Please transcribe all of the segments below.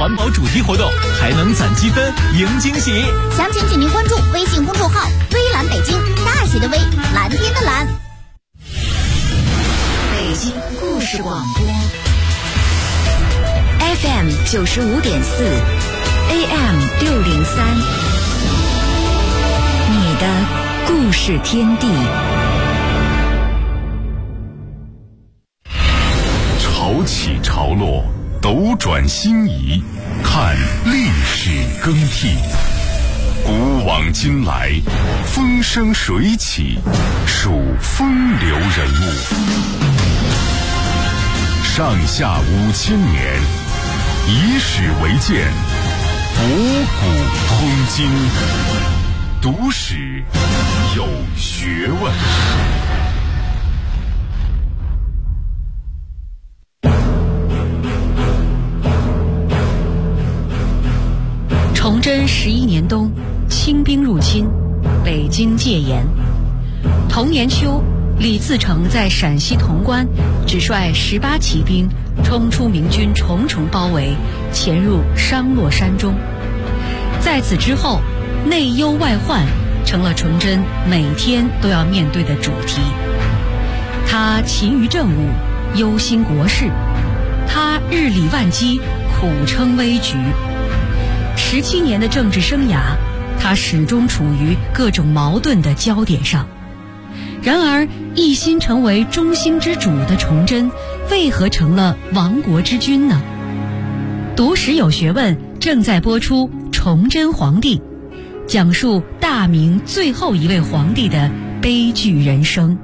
环保主题活动，还能攒积分赢惊喜。 详情请您关注微信公众号微蓝北京，大写的微，蓝天的蓝。 北京故事广播 FM 95.4 AM 603，你的故事天地。 潮起潮落，斗转星移，看历史更替。古往今来，风生水起，数风流人物。上下5000年，以史为鉴，博古通今，读史有学问。 崇祯11年冬，清兵入侵，北京戒严。同年秋，李自成在陕西潼关只率18骑兵冲出明军重重包围，潜入商洛山中。在此之后，内忧外患成了崇祯每天都要面对的主题。他勤于政务，忧心国事；他日理万机，苦撑危局。17年的政治生涯，他始终处于各种矛盾的焦点上。然而，一心成为中兴之主的崇祯，为何成了亡国之君呢？读史有学问正在播出《崇祯皇帝》，讲述大明最后一位皇帝的悲剧人生。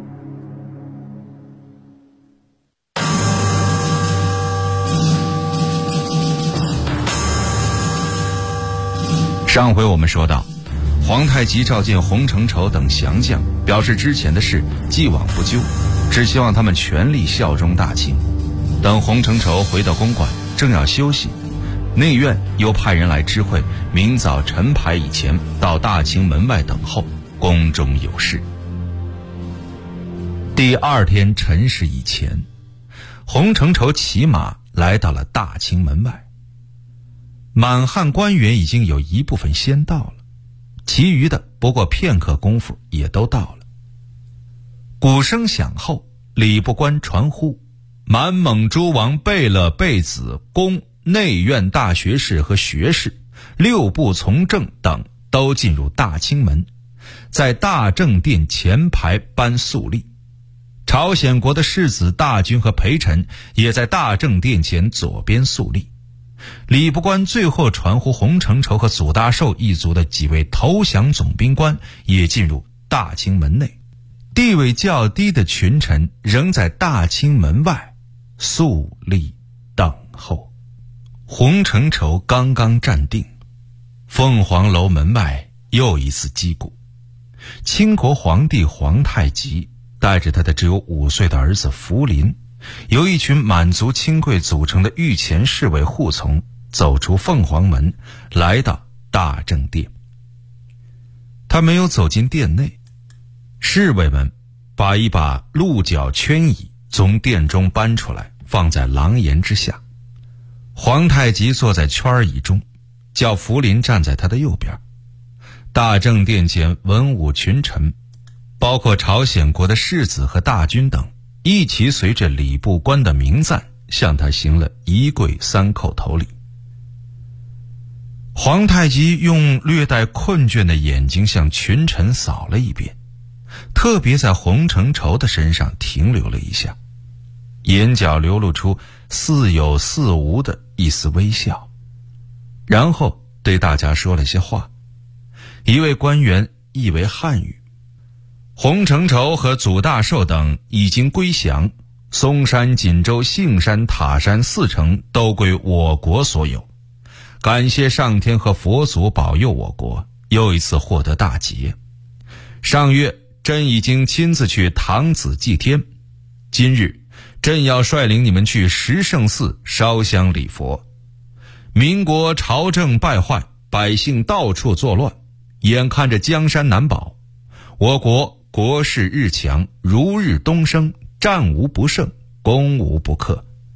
上回我们说到，皇太极召见洪承畴等降将，表示之前的事既往不咎，只希望他们全力效忠大清。等洪承畴回到公馆，正要休息，内院又派人来知会，明早晨牌以前到大清门外等候，宫中有事。第2天辰时以前，洪承畴骑马来到了大清门外。满汉官员已经有一部分先到了，其余的不过片刻功夫也都到了。鼓声响后，礼部官传呼，满蒙诸王贝勒、贝子、公、内院大学士和学士、6部从政等都进入大清门，在大正殿前排颁肃立。朝鲜国的世子大军和陪臣也在大正殿前左边肃立。礼部官最后传呼洪承畴和祖大寿一族的几位投降总兵官也进入大清门内，地位较低的群臣仍在大清门外肃立等候。洪承畴刚刚站定，凤凰楼门外又一次击鼓。清国皇帝皇太极带着他的只有5岁的儿子福临，由一群满族亲贵组成的御前侍卫护从，走出凤凰门，来到大正殿。他没有走进殿内，侍卫们把一把鹿角圈椅从殿中搬出来，放在廊檐之下。皇太极坐在圈椅中，叫福临站在他的右边。大正殿前文武群臣，包括朝鲜国的世子和大军等，一起随着礼部官的名赞向他行了1跪3叩头礼。皇太极用略带困倦的眼睛向群臣扫了一遍，特别在洪承畴的身上停留了一下，眼角流露出似有似无的一丝微笑，然后对大家说了些话，一位官员译为汉语。洪承畴和祖大寿等已经归降，松山、锦州、杏山、塔山4城都归我国所有。感谢上天和佛祖保佑我国又一次获得大捷。上月朕已经亲自去堂子祭天，今日朕要率领你们去十圣寺烧香礼佛。民国朝政败坏，百姓到处作乱，眼看着江山难保，我国国势日强，如日东升，战无不胜，攻无不克。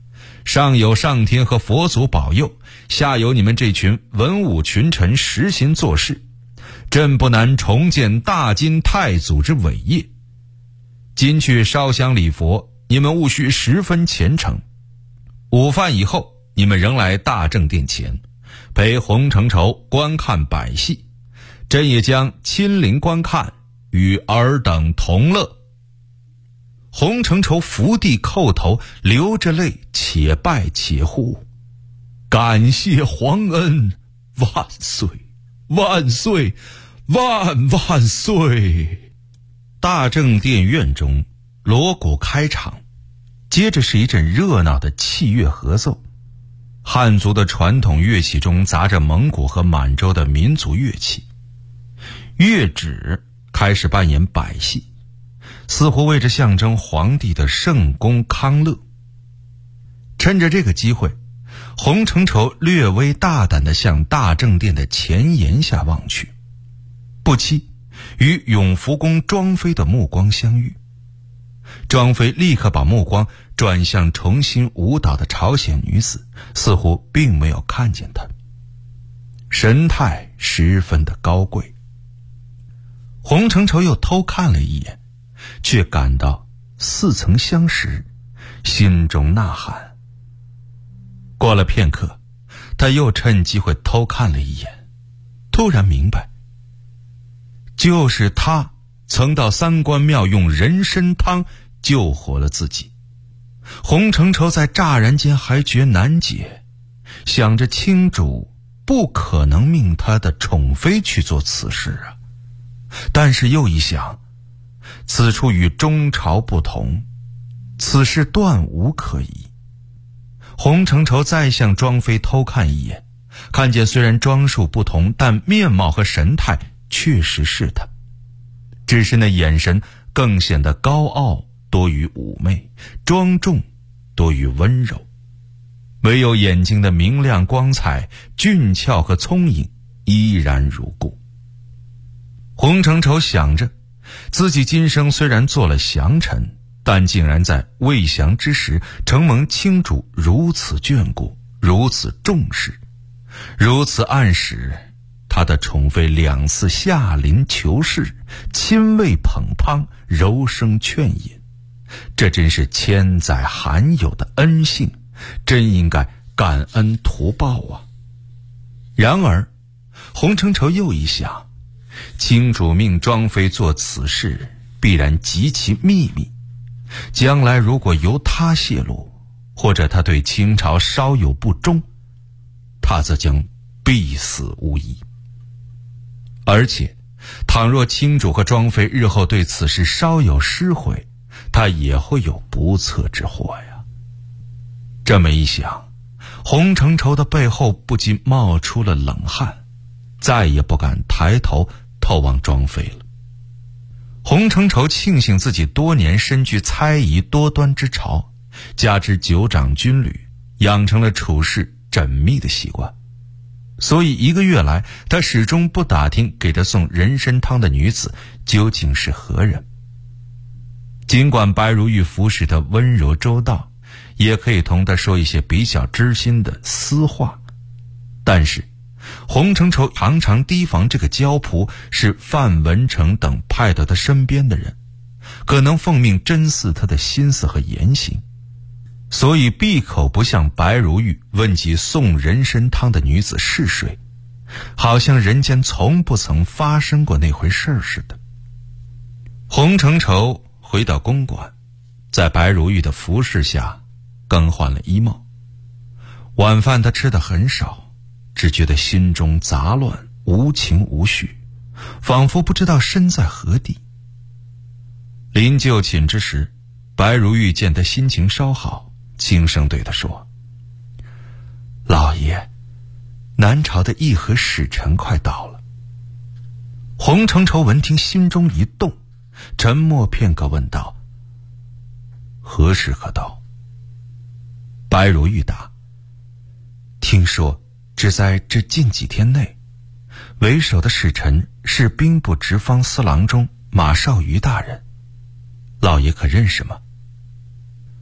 上有上天和佛祖保佑，下有你们这群文武群臣实心做事，朕不难重建大金太祖之伟业。今去烧香礼佛，你们务须十分虔诚。午饭以后，你们仍来大正殿前，陪洪承畴观看百戏，朕也将亲临观看，与尔等同乐。洪承畴伏地叩头，流着泪，且拜且呼：感谢皇恩，万岁万岁万万岁！大正殿院中锣鼓开场，接着是一阵热闹的器乐合奏。汉族的传统乐器中杂着蒙古和满洲的民族乐器。乐指开始扮演百戏，似乎为着象征皇帝的圣功康乐。趁着这个机会，洪承畴略微大胆地向大正殿的前檐下望去，不期与永福宫庄妃的目光相遇。庄妃立刻把目光转向重新舞蹈的朝鲜女子，似乎并没有看见她，神态十分的高贵。洪承畴又偷看了一眼，却感到似曾相识，心中呐喊。过了片刻，他又趁机会偷看了一眼，突然明白，就是他曾到三官庙用人参汤救活了自己。洪承畴在乍然间还觉难解，想着清主不可能命他的宠妃去做此事啊，但是又一想，此处与中朝不同，此事断无可疑。洪承畴再向庄妃偷看一眼，看见虽然装束不同，但面貌和神态确实是他，只是那眼神更显得高傲多于妩媚，庄重多于温柔，唯有眼睛的明亮光彩、俊俏和聪颖依然如故。洪承畴想着，自己今生虽然做了降臣，但竟然在未降之时承蒙清主如此眷顾，如此重视，如此暗使他的宠妃2次下临求侍，亲喂捧汤，柔声劝饮，这真是千载罕有的恩幸，真应该感恩图报啊。然而洪承畴又一想，清主命庄妃做此事，必然极其秘密，将来如果由他泄露，或者他对清朝稍有不忠，他则将必死无疑。而且倘若清主和庄妃日后对此事稍有失悔，他也会有不测之祸呀。这么一想，洪承畴的背后不禁冒出了冷汗，再也不敢抬头透望庄妃了。洪承畴庆幸自己多年身居猜疑多端之朝，加之久掌军旅，养成了处事缜密的习惯，所以1个月来，他始终不打听给他送人参汤的女子究竟是何人。尽管白如玉服侍他温柔周到，也可以同他说一些比较知心的私话，但是洪承畴常常提防这个交仆是范文成等派到他身边的人，可能奉命侦伺他的心思和言行，所以闭口不向白如玉问及送人参汤的女子是谁，好像人间从不曾发生过那回事似的。洪承畴回到公馆，在白如玉的服侍下更换了衣帽。晚饭他吃得很少，只觉得心中杂乱，无情无绪，仿佛不知道身在何地。临就寝之时，白如玉见他心情稍好，轻声对他说：老爷，南朝的议和使臣快到了。洪承畴闻听，心中一动，沉默片刻，问道：何时可到？白如玉答：听说只在这近几天内，为首的使臣是兵部直方司郎中马绍瑜大人，老爷可认识吗？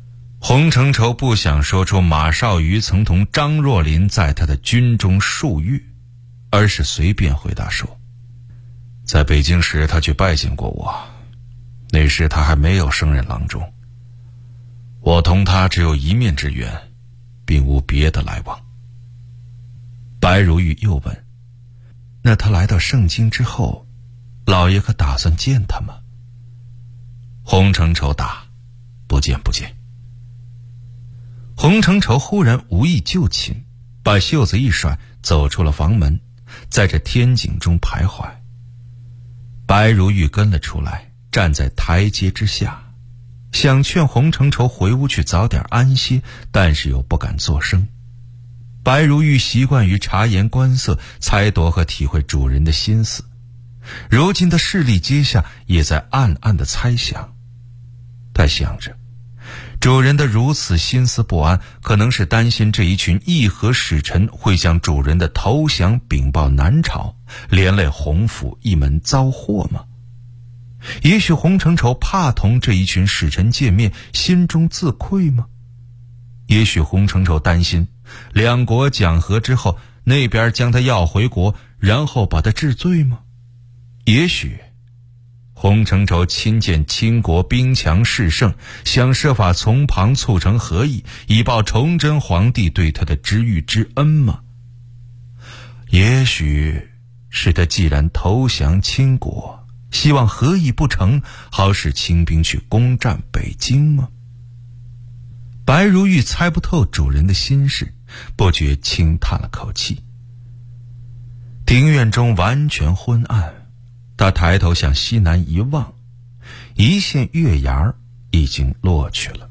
洪承畴不想说出马绍愉曾同张若琳在他的军中数月，而是随便回答说，在北京时他去拜见过我，那时他还没有升任郎中，我同他只有一面之缘，并无别的来往。白如玉又问，那他来到盛京之后，老爷可打算见他吗？洪承畴答，不见不见。洪承畴忽然无意就寝，把袖子一甩，走出了房门，在这天井中徘徊。白如玉跟了出来，站在台阶之下，想劝洪承畴回屋去早点安歇，但是又不敢作声。白如玉习惯于察言观色，猜度和体会主人的心思，如今的势力阶下也在暗暗的猜想。他想着，主人的如此心思不安，可能是担心这一群议和使臣会向主人的投降禀报南朝，连累洪府一门遭祸吗？也许洪承畴怕同这一群使臣见面，心中自愧吗？也许洪承畴担心两国讲和之后，那边将他要回国，然后把他治罪吗？也许洪承畴亲见清国兵强势盛，想设法从旁促成和议，以报崇祯皇帝对他的知遇之恩吗？也许是他既然投降清国，希望和议不成，好使清兵去攻占北京吗？白如玉猜不透主人的心事，不觉轻叹了口气。庭院中完全昏暗，他抬头向西南一望，一线月牙已经落去了。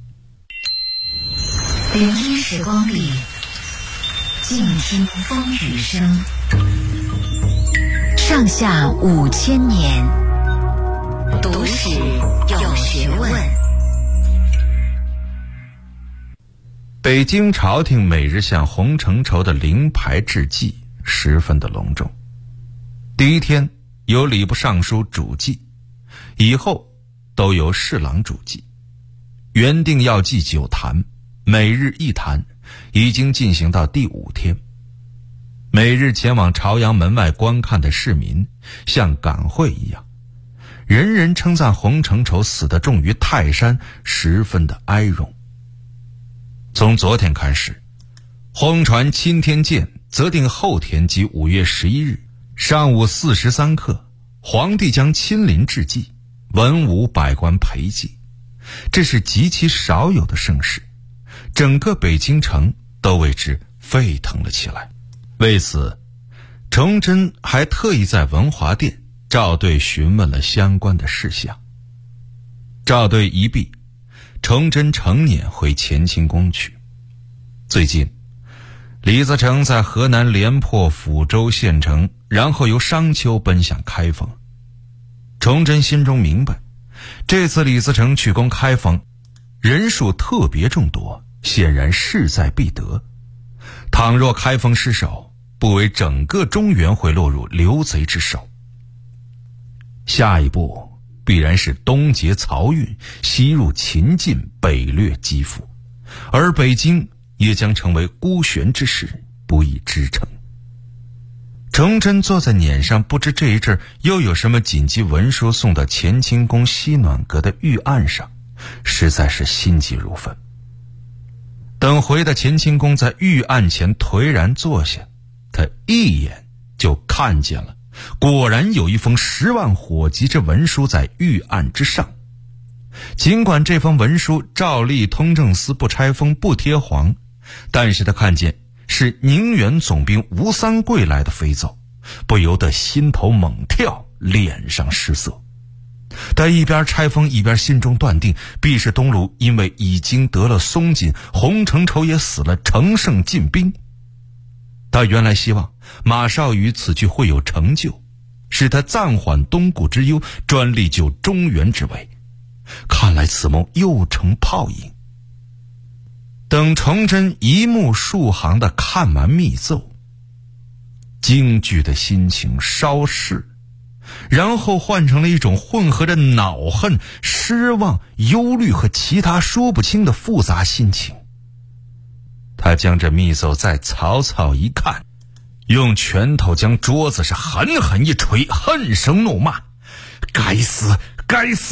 聆听时光里，静听风雨声。上下5000年，读史有学问。 北京朝廷每日向洪承畴的灵牌致祭十分的隆重。第一天由礼部尚书主祭，以后都由侍郎主祭。原定要祭9坛，每日1坛，已经进行到第5天。每日前往朝阳门外观看的市民像赶会一样，人人称赞洪承畴死得重于泰山，十分的哀荣。从昨天开始，洪传钦天监责定后天即5月11日上午4时3刻，皇帝将亲临致祭，文武百官陪祭。这是极其少有的盛事，整个北京城都为之沸腾了起来。为此，崇祯还特意在文华殿召对询问了相关的事项。召对一毕，崇祯乘辇回乾清宫去。最近，李自成在河南连破抚州县城，然后由商丘奔向开封。崇祯心中明白，这次李自成去攻开封，人数特别众多，显然势在必得。倘若开封失守，不为整个中原会落入刘贼之手。下一步必然是东劫漕运，西入秦晋，北掠基辅，而北京也将成为孤悬之势，不易支撑。崇祯坐在辇上，不知这一阵又有什么紧急文书送到乾清宫西暖阁的御案上，实在是心急如焚。等回到乾清宫，在御案前颓然坐下，他一眼就看见了，果然有一封10万火急之文书在御案之上。尽管这封文书照例通政司不拆封不贴黄，但是他看见是宁远总兵吴三桂来的飞奏，不由得心头猛跳，脸上失色。他一边拆封一边心中断定，必是东卢因为已经得了松锦，洪承畴也死了，乘胜进兵。他原来希望马绍愉此去会有成就，使他暂缓东顾之忧，专力救中原之危。看来此梦又成泡影。等崇祯一目数行地看完密奏，惊惧的心情稍逝， 然后换成了一种混合着恼恨、失望、忧虑和其他说不清的复杂心情。他将这密奏再草草一看，用拳头将桌子是狠狠一捶，恨声怒骂：该死，该死！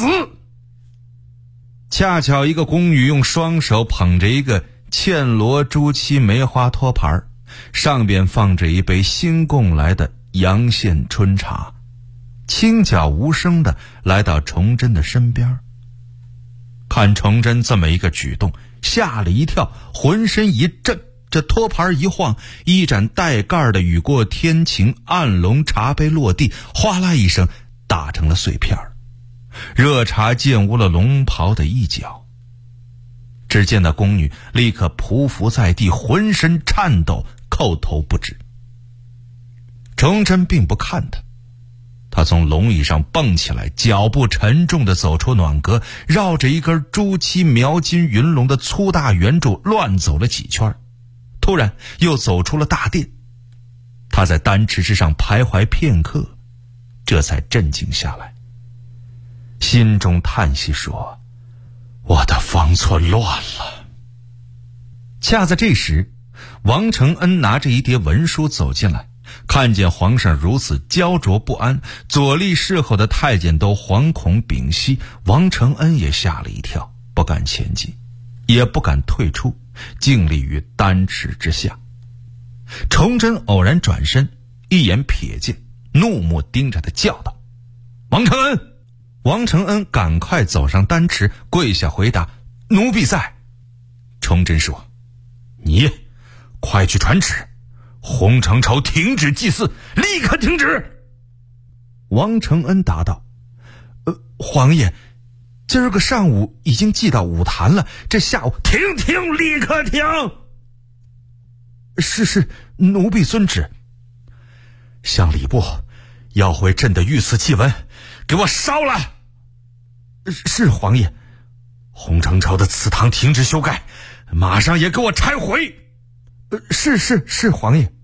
恰巧一个宫女用双手捧着一个嵌罗朱漆梅花托盘，上边放着一杯新供来的阳县春茶，轻脚无声地来到崇祯的身边。看崇祯这么一个举动，吓了一跳，浑身一震，这托盘一晃，一盏带盖的雨过天晴暗龙茶杯落地，哗啦一声打成了碎片，热茶溅污了龙袍的一角。只见那宫女立刻匍匐在地，浑身颤抖，叩头不止。崇祯并不看他，他从龙椅上蹦起来，脚步沉重地走出暖阁，绕着一根朱漆描金云龙的粗大圆柱乱走了几圈，突然又走出了大殿。他在丹池之上徘徊片刻，这才镇静下来，心中叹息说：我的方寸乱了。恰在这时，王承恩拿着一叠文书走进来，看见皇上如此焦灼不安，左立侍候的太监都惶恐屏息，王承恩也吓了一跳，不敢前进，也不敢退出，静立于丹池之下。崇祯偶然转身，一眼瞥见，怒目盯着他叫道：王承恩！王承恩赶快走上丹池，跪下回答：奴婢在。崇祯说：你快去传旨，洪承畴停止祭祀，立刻停止。王承恩答道：皇爷，今儿个上午已经祭到五坛了，这下午……停，立刻停！是，奴婢遵旨。向礼部要回朕的御赐祭文，给我烧了。是皇爷。洪承畴的祠堂停止修改，马上也给我拆毁。是皇爷。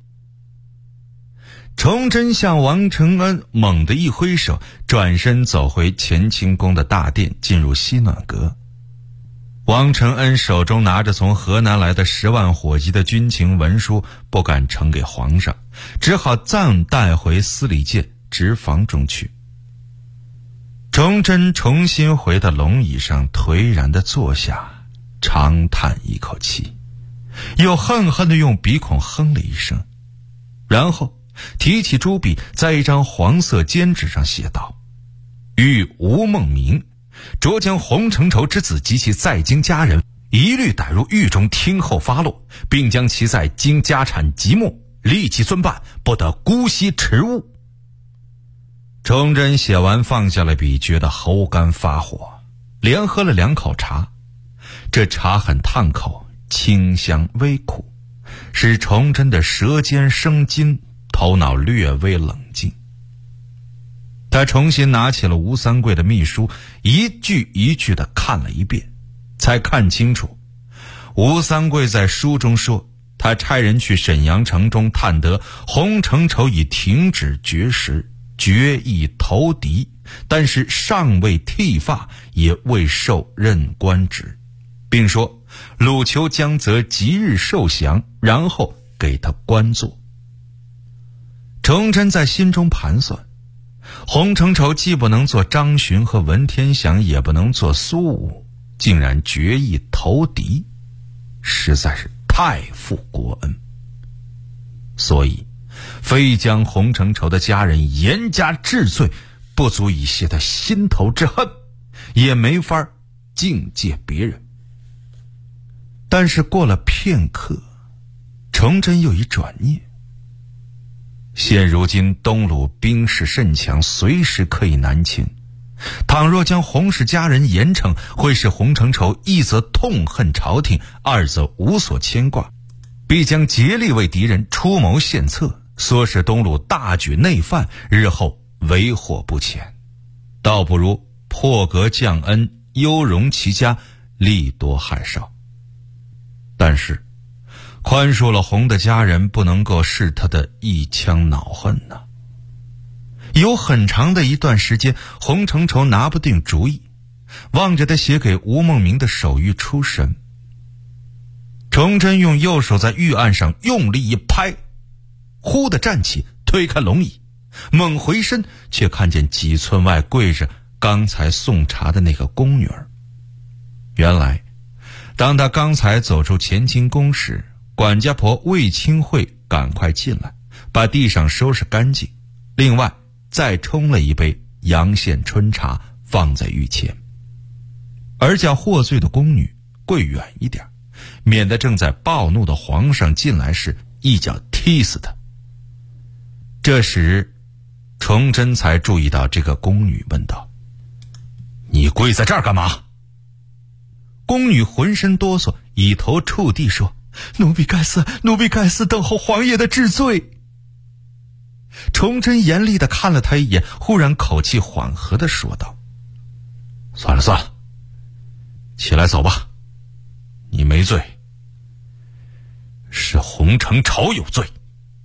崇祯向王承恩猛地一挥手，转身走回乾清宫的大殿，进入西暖阁。王承恩手中拿着从河南来的10万火急的军情文书，不敢呈给皇上，只好暂带回司礼监直房中去。崇祯重新回到龙椅上，颓然地坐下，长叹一口气，又恨恨地用鼻孔哼了一声，然后提起朱笔，在一张黄色笺纸上写道：谕吴孟明，着将洪承畴之子及其在京家人一律逮入狱中听候发落，并将其在京家产极没，立即遵办，不得姑息迟误。崇祯写完放下了笔，觉得喉干发火，连喝了2口茶。这茶很烫口，清香微苦，使崇祯的舌尖生津，头脑略微冷静。他重新拿起了吴三桂的密书，一句一句地看了一遍，才看清楚吴三桂在书中说，他差人去沈阳城中探得洪承畴已停止绝食，决意投敌，但是尚未剃发，也未受任官职，并说鲁丘将择吉日受降，然后给他官做。崇祯在心中盘算，洪承畴既不能做张巡和文天祥，也不能做苏武，竟然决意投敌，实在是太负国恩，所以非将洪承畴的家人严加治罪，不足以泄他心头之恨，也没法境界别人。但是过了片刻，崇祯又一转念，现如今东鲁兵势甚强，随时可以南侵，倘若将洪氏家人严惩，会使洪承畴一则痛恨朝廷，二则无所牵挂，必将竭力为敌人出谋献策，唆使东鲁大举内犯，日后为祸不浅。倒不如破格降恩，优容其家，利多害少。但是宽恕了洪的家人，不能够视他的一腔恼恨呢。 有很长的一段时间，洪承畴拿不定主意，望着他写给吴梦明的手谕出神。崇祯用右手在御案上用力一拍，忽地站起，推开龙椅，猛回身，却看见几寸外跪着刚才送茶的那个宫女儿。原来当他刚才走出乾清宫时，管家婆魏清慧赶快进来，把地上收拾干净，另外再冲了一杯阳县春茶放在御前，而叫获罪的宫女跪远一点，免得正在暴怒的皇上进来时一脚踢死他。这时崇祯才注意到这个宫女，问道：你跪在这儿干嘛？宫女浑身哆嗦，以头触地说：奴婢该死，等候皇爷的治罪。崇祯严厉地看了他一眼，忽然口气缓和地说道：算了，起来走吧，你没罪，是洪承畴有罪。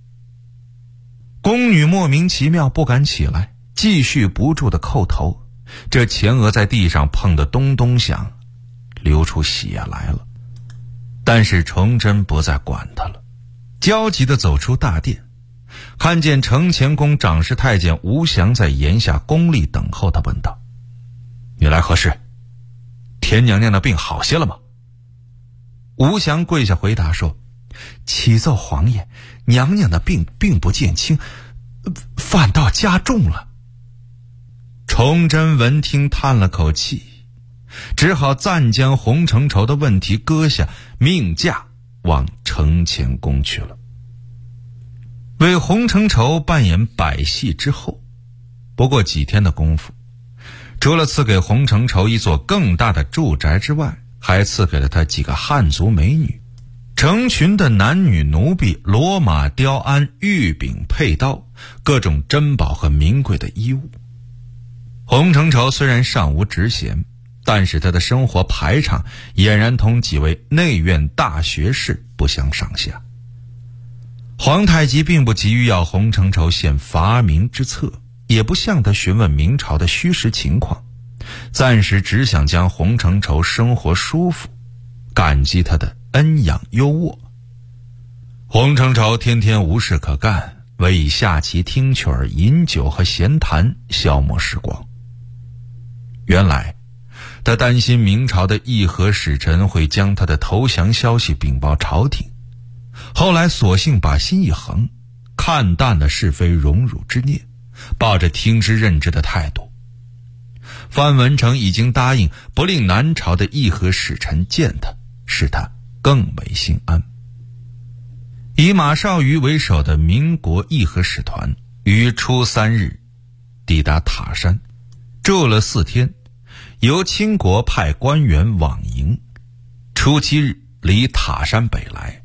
宫女莫名其妙不敢起来，继续不住地叩头，这前额在地上碰得咚咚响，流出血来了。但是崇祯不再管他了，焦急地走出大殿，看见承乾宫长侍太监吴祥在檐下恭立等候他，问道：你来何事？田娘娘的病好些了吗？吴祥跪下回答说：启奏皇爷，娘娘的病并不见轻，反倒加重了。崇祯闻听叹了口气，只好暂将洪承畴的问题搁下，命驾往承乾宫去了。为洪承畴扮演百戏之后，不过几天的功夫，除了赐给洪承畴一座更大的住宅之外，还赐给了他几个汉族美女，成群的男女奴婢，骡马雕鞍，玉柄佩刀，各种珍宝和名贵的衣物。洪承畴虽然尚无职衔，但是他的生活排场俨然同几位内院大学士不相上下。皇太极并不急于要洪承畴献伐明之策，也不向他询问明朝的虚实情况，暂时只想将洪承畴生活舒服，感激他的恩养优渥。洪承畴天天无事可干，唯以下棋、听曲儿、饮酒和闲谈消磨时光。原来他担心明朝的议和使臣会将他的投降消息禀报朝廷，后来索性把心一横，看淡了是非荣辱之念，抱着听之任之的态度。范文成已经答应不令南朝的议和使臣见他，使他更为心安。以马绍愉为首的民国议和使团于初3日抵达塔山，住了4天，由清国派官员往迎，初7日离塔山北来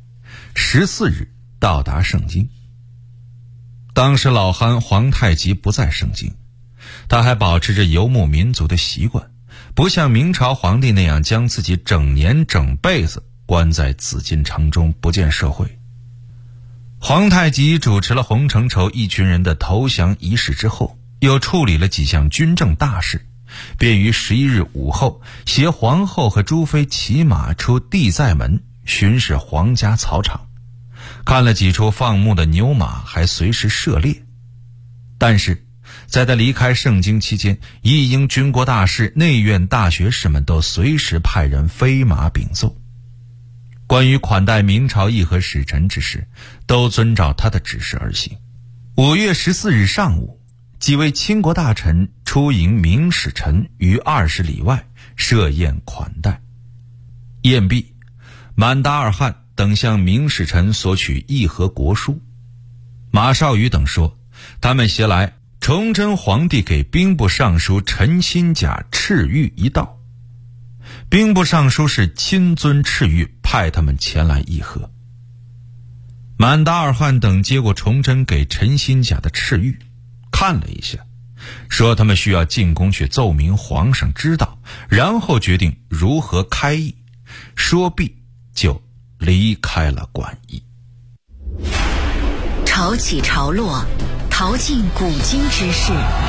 ，14日到达盛京。当时老憨皇太极不在盛京，他还保持着游牧民族的习惯，不像明朝皇帝那样将自己整年整辈子关在紫禁城中不见社会。皇太极主持了洪承畴一群人的投降仪式之后，又处理了几项军政大事，便于11日午后携皇后和诸妃骑马出地在门巡视皇家草场，看了几处放牧的牛马，还随时射猎。但是在他离开盛京期间，一应军国大事、内院大学士们都随时派人飞马禀奏。关于款待明朝议和使臣之事，都遵照他的指示而行。5月14日上午，几位清国大臣出迎明使臣于20里外设宴款待。宴毕，满达尔汗等向明使臣索取议和国书。马绍愉等说，他们携来崇祯皇帝给兵部尚书陈新甲敕谕一道，兵部尚书是亲遵敕谕，派他们前来议和。满达尔汗等接过崇祯给陈新甲的敕谕，看了一下，说他们需要进宫去奏明皇上知道，然后决定如何开议。说毕就离开了馆驿。 潮起潮落， 淘尽古今之事，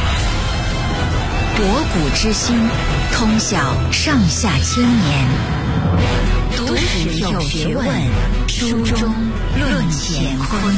博古之心，通晓上下千年。读史有学问，书中论乾坤。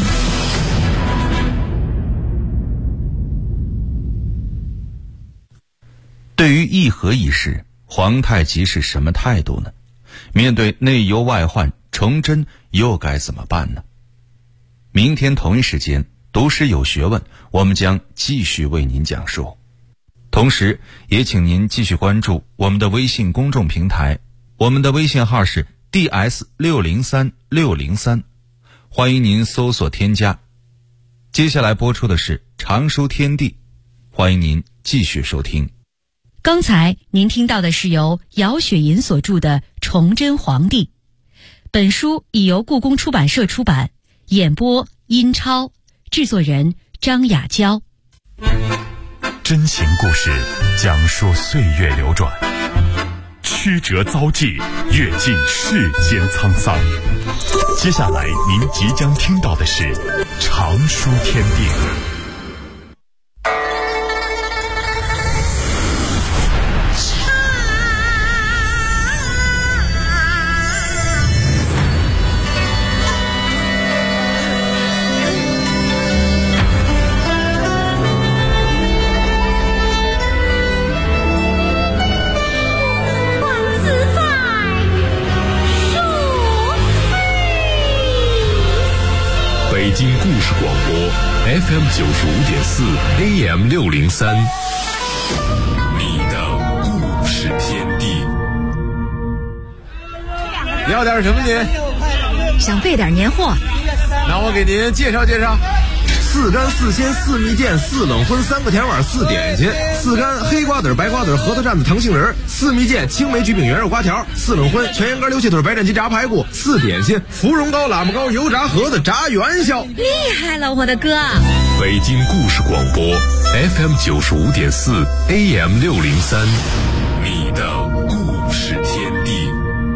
对于议和一事，皇太极是什么态度呢？面对内忧外患，崇祯又该怎么办呢？明天同一时间，读史有学问，我们将继续为您讲述。同时也请您继续关注我们的微信公众平台，我们的微信号是 DS603603，欢迎您搜索添加。接下来播出的是常书天地，欢迎您继续收听。 刚才您听到的是由姚雪银所著的《崇祯皇帝》，本书已由故宫出版社出版，演播殷超，制作人张雅娇。 真情故事，讲述岁月流转，曲折遭际，阅尽世间沧桑。接下来您即将听到的是常书天地。 北京故事广播 FM 95.4 AM 603，你的故事天地。 要点什么您？ 想备点年货， 那我给您介绍介绍。4干4鲜4蜜饯4冷荤3个甜碗4点心，4干黑瓜子白瓜子核桃蘸子糖杏仁，4蜜饯青梅橘饼圆肉瓜条，4冷荤全羊肝溜气腿白斩鸡炸排骨，4点心芙蓉糕喇嘛糕油炸盒子炸元宵。 厉害了我的哥！ 北京故事广播 FM 95.4 AM 603，你的故事天地。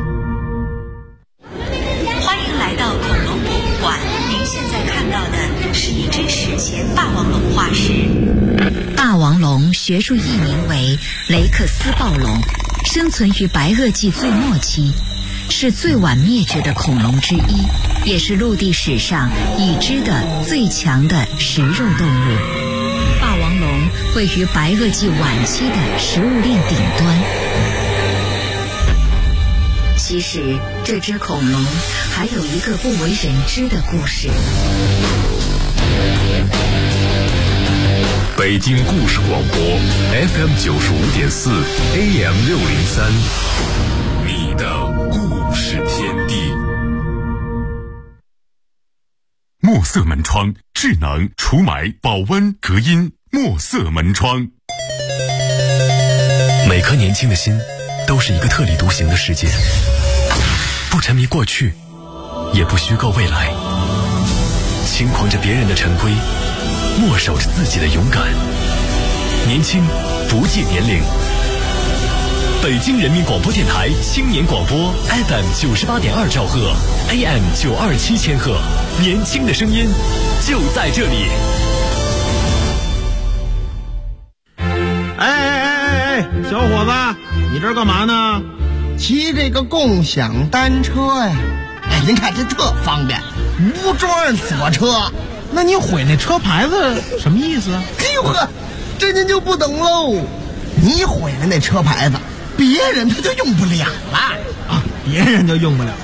欢迎来到恐龙博物馆，您现在看到的是一只史前霸王龙化石。霸王龙学术译名为雷克斯暴龙，生存于白垩纪最末期，是最晚灭绝的恐龙之一，也是陆地史上已知的最强的食肉动物。霸王龙位于白垩纪晚期的食物链顶端。其实这只恐龙还有一个不为人知的故事。 北京故事广播 FM 95.4 AM 603，你的故事天地。 墨色门窗，智能除霾保温隔音墨色门窗。 每颗年轻的心都是一个特立独行的世界，不沉迷过去，也不虚构未来，轻狂着别人的陈规，默守着自己的勇敢。年轻不计年龄。北京人民广播电台青年广播 FM 98.2兆赫 AM 927千赫，年轻的声音就在这里。 哎，小伙子，你这儿干嘛呢？ 骑这个共享单车呀。哎，您看这特方便，无桩锁车。 那你毁那车牌子什么意思啊？ 哎呦呵，这您就不懂喽。你毁了那车牌子，别人他就用不了了啊，别人就用不了。